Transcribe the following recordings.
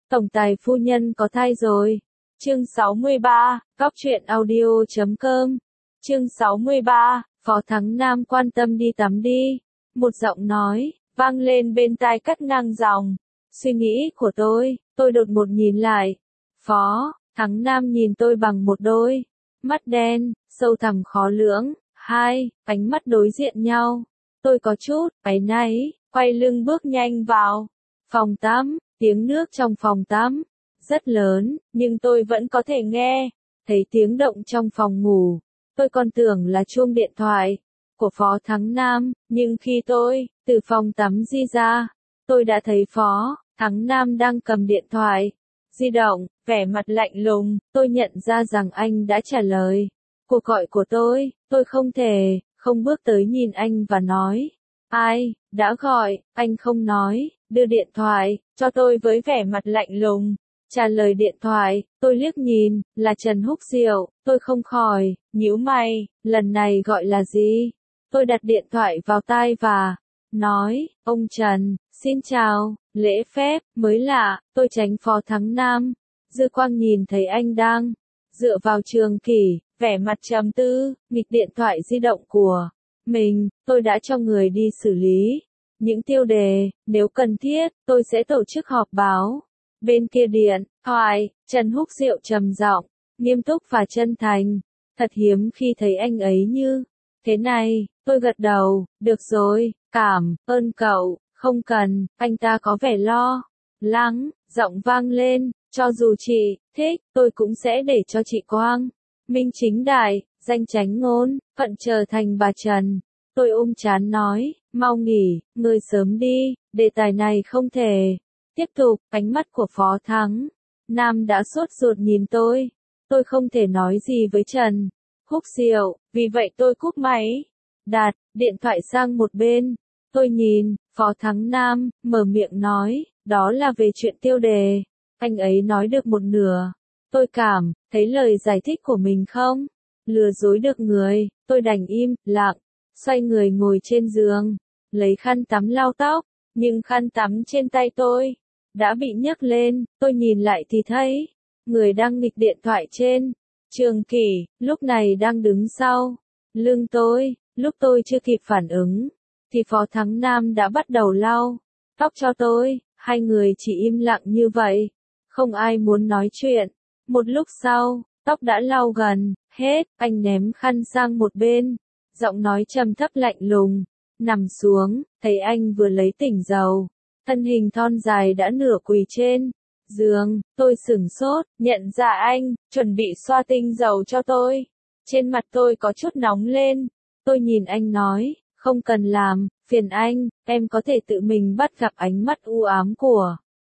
Tổng tài phu nhân có thai rồi. Chương 63, Góc truyện audio.com. Chương 63, Phó Thắng Nam quan tâm đi tắm đi. Một giọng nói, vang lên bên tai cắt ngang dòng. Suy nghĩ của tôi đột ngột nhìn lại. Phó Thắng Nam nhìn tôi bằng một đôi mắt đen, sâu thẳm khó lường. Hai ánh mắt đối diện nhau. Tôi có chút áy náy, quay lưng bước nhanh vào phòng tắm. Tiếng nước trong phòng tắm rất lớn, nhưng tôi vẫn có thể nghe thấy tiếng động trong phòng ngủ. Tôi còn tưởng là chuông điện thoại của Phó Thắng Nam, nhưng khi tôi từ phòng tắm đi ra, tôi đã thấy Phó Thắng Nam đang cầm điện thoại di động, vẻ mặt lạnh lùng. Tôi nhận ra rằng anh đã trả lời cuộc gọi của tôi không thể không bước tới nhìn anh và nói, ai đã gọi. Anh không nói, đưa điện thoại cho tôi với vẻ mặt lạnh lùng. Trả lời điện thoại, tôi liếc nhìn, là Trần Húc Diệu. Tôi không khỏi nhíu mày, lần này gọi là gì? Tôi đặt điện thoại vào tai và nói, ông Trần, xin chào. Lễ phép mới lạ, tôi tránh Phó Thắng Nam. Dư quang nhìn thấy anh đang dựa vào trường kỷ, vẻ mặt trầm tư, nghịch điện thoại di động của mình. Tôi đã cho người đi xử lý những tiêu đề, nếu cần thiết, tôi sẽ tổ chức họp báo. Bên kia điện thoại, Trần Húc Diệu trầm giọng, nghiêm túc và chân thành. Thật hiếm khi thấy anh ấy như thế này. Tôi gật đầu, được rồi, cảm ơn cậu, không cần. Anh ta có vẻ lo lắng, giọng vang lên, cho dù chị thích, tôi cũng sẽ để cho chị Quang minh chính đại, danh chánh ngôn, phận trở thành bà Trần. Tôi ôm trán nói, mau nghỉ, ngươi sớm đi, đề tài này không thể tiếp tục. Ánh mắt của Phó Thắng Nam đã sốt ruột nhìn tôi không thể nói gì với Trần Húc Diệu, vì vậy tôi cúp máy, đặt điện thoại sang một bên. Tôi nhìn Phó Thắng Nam, mở miệng nói, đó là về chuyện tiêu đề. Anh ấy nói được một nửa. Tôi cảm thấy lời giải thích của mình không lừa dối được người. Tôi đành im lặng, xoay người ngồi trên giường, lấy khăn tắm lau tóc, nhưng khăn tắm trên tay tôi đã bị nhấc lên. Tôi nhìn lại thì thấy người đang nghịch điện thoại trên trường kỷ, lúc này đang đứng sau lưng tôi. Lúc tôi chưa kịp phản ứng, thì Phó Thắng Nam đã bắt đầu lau tóc cho tôi. Hai người chỉ im lặng như vậy, không ai muốn nói chuyện. Một lúc sau, tóc đã lau gần hết, anh ném khăn sang một bên, giọng nói trầm thấp lạnh lùng. Nằm xuống, thấy anh vừa lấy tỉnh dầu, thân hình thon dài đã nửa quỳ trên giường. Tôi sửng sốt, nhận ra anh chuẩn bị xoa tinh dầu cho tôi. Trên mặt tôi có chút nóng lên. Tôi nhìn anh nói, không cần làm phiền anh, em có thể tự mình bắt gặp ánh mắt u ám của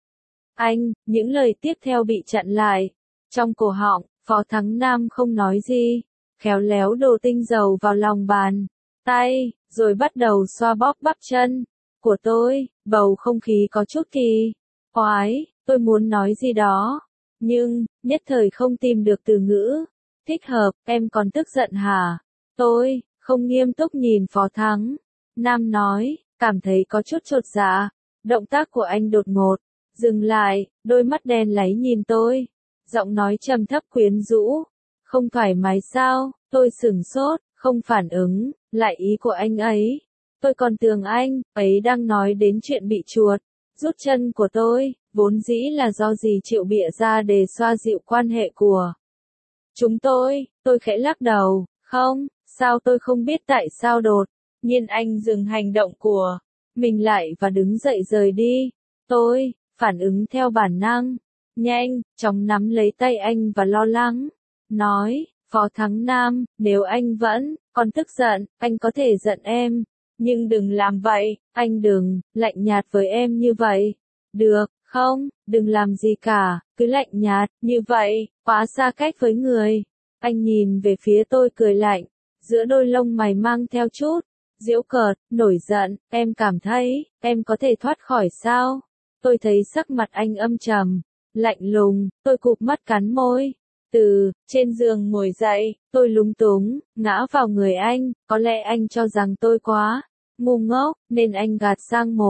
anh. Những lời tiếp theo bị chặn lại trong cổ họng. Phó Thắng Nam không nói gì, khéo léo đổ tinh dầu vào lòng bàn tay, rồi bắt đầu xoa bóp bắp chân của tôi. Bầu không khí có chút kỳ quái. Tôi muốn nói gì đó, nhưng nhất thời không tìm được từ ngữ thích hợp. Em còn tức giận hả? Tôi không nghiêm túc nhìn Phó Thắng Nam nói, cảm thấy có chút chột dạ. Động tác của anh đột ngột dừng lại, đôi mắt đen láy nhìn tôi, giọng nói trầm thấp quyến rũ. Không thoải mái sao? Tôi sửng sốt, không phản ứng lại ý của anh ấy. Tôi còn tưởng anh ấy đang nói đến chuyện bị chuột rút chân của tôi, vốn dĩ là do gì chịu bịa ra để xoa dịu quan hệ của chúng tôi. Tôi khẽ lắc đầu, không, sao. Tôi không biết tại sao đột nhiên anh dừng hành động của mình lại và đứng dậy rời đi. Tôi phản ứng theo bản năng, nhanh chóng nắm lấy tay anh và lo lắng nói, Phó Thắng Nam, nếu anh vẫn còn tức giận, anh có thể giận em, nhưng đừng làm vậy. Anh đừng lạnh nhạt với em như vậy, được không? Đừng làm gì cả, cứ lạnh nhạt như vậy, quá xa cách với người. Anh nhìn về phía tôi cười lạnh, giữa đôi lông mày mang theo chút giễu cợt, nổi giận. Em cảm thấy em có thể thoát khỏi sao? Tôi thấy sắc mặt anh âm trầm, lạnh lùng. Tôi cụp mắt cắn môi. Từ trên giường ngồi dậy, tôi lúng túng ngã vào người anh. Có lẽ anh cho rằng tôi quá ngu ngốc, nên anh gạt sang một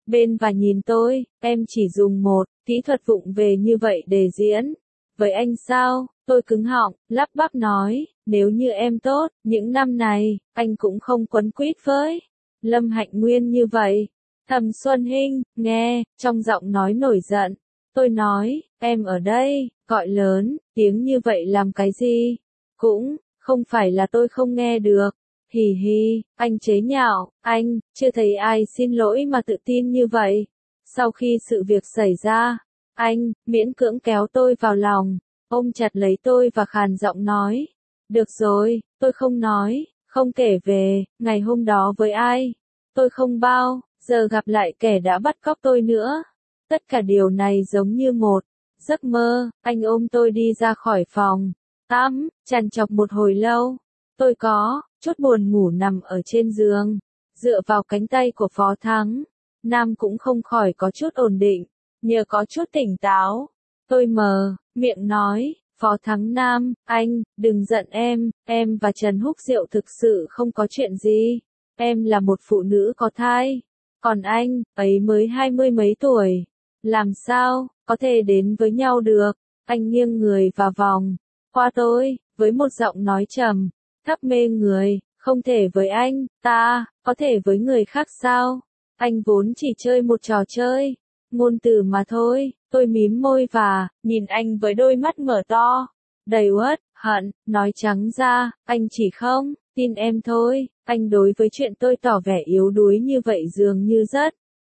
bên và nhìn tôi, em chỉ dùng một kỹ thuật vụng về như vậy để diễn. Với anh sao? Tôi cứng họng, lắp bắp nói, nếu như em tốt, những năm này, anh cũng không quấn quýt với Lâm Hạnh Nguyên như vậy. Thẩm Xuân Hinh, nghe, trong giọng nói nổi giận. Tôi nói, em ở đây, gọi lớn, tiếng như vậy làm cái gì? Cũng, không phải là tôi không nghe được. Hì hì, anh chế nhạo, anh, chưa thấy ai xin lỗi mà tự tin như vậy. Sau khi sự việc xảy ra, anh, miễn cưỡng kéo tôi vào lòng, ôm chặt lấy tôi và khàn giọng nói. Được rồi, tôi không nói, không kể về, ngày hôm đó với ai. Tôi không bao giờ gặp lại kẻ đã bắt cóc tôi nữa. Tất cả điều này giống như một giấc mơ. Anh ôm tôi đi ra khỏi phòng tắm, trằn trọc một hồi lâu. Tôi có chút buồn ngủ nằm ở trên giường, dựa vào cánh tay của Phó Thắng Nam cũng không khỏi có chút ổn định, nhờ có chút tỉnh táo. Tôi mở miệng nói, Phó Thắng Nam, anh, đừng giận em và Trần Húc Diệu thực sự không có chuyện gì. Em là một phụ nữ có thai, còn anh, ấy mới 20 mấy tuổi. Làm sao, có thể đến với nhau được? Anh nghiêng người vào vòng qua tôi, với một giọng nói trầm thấp mê người, không thể với anh, ta, có thể với người khác sao? Anh vốn chỉ chơi một trò chơi, ngôn từ mà thôi. Tôi mím môi và nhìn anh với đôi mắt mở to, đầy uất hận, nói trắng ra, anh chỉ không tin em thôi. Anh đối với chuyện tôi tỏ vẻ yếu đuối như vậy dường như rất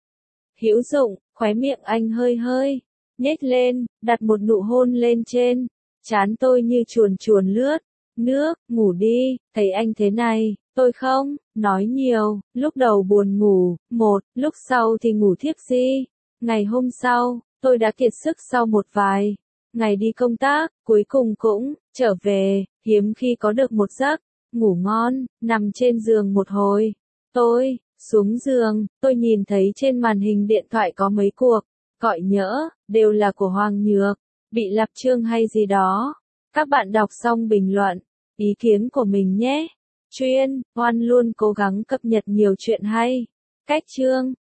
hữu dụng. Khóe miệng anh hơi hơi nhếch lên, đặt một nụ hôn lên trên trán tôi như chuồn chuồn lướt nước. Ngủ đi, thấy anh thế này, tôi không nói nhiều. Lúc đầu buồn ngủ, lúc sau thì ngủ thiếp đi. Ngày hôm sau, tôi đã kiệt sức sau một vài ngày đi công tác, cuối cùng cũng trở về, hiếm khi có được một giấc ngủ ngon. Nằm trên giường một hồi, tôi xuống giường, tôi nhìn thấy trên màn hình điện thoại có mấy cuộc gọi nhỡ, đều là của Hoàng Nhược, bị lặp chương hay gì đó. Các bạn đọc xong bình luận ý kiến của mình nhé. Chuyên Hoan luôn cố gắng cập nhật nhiều chuyện hay, cách chương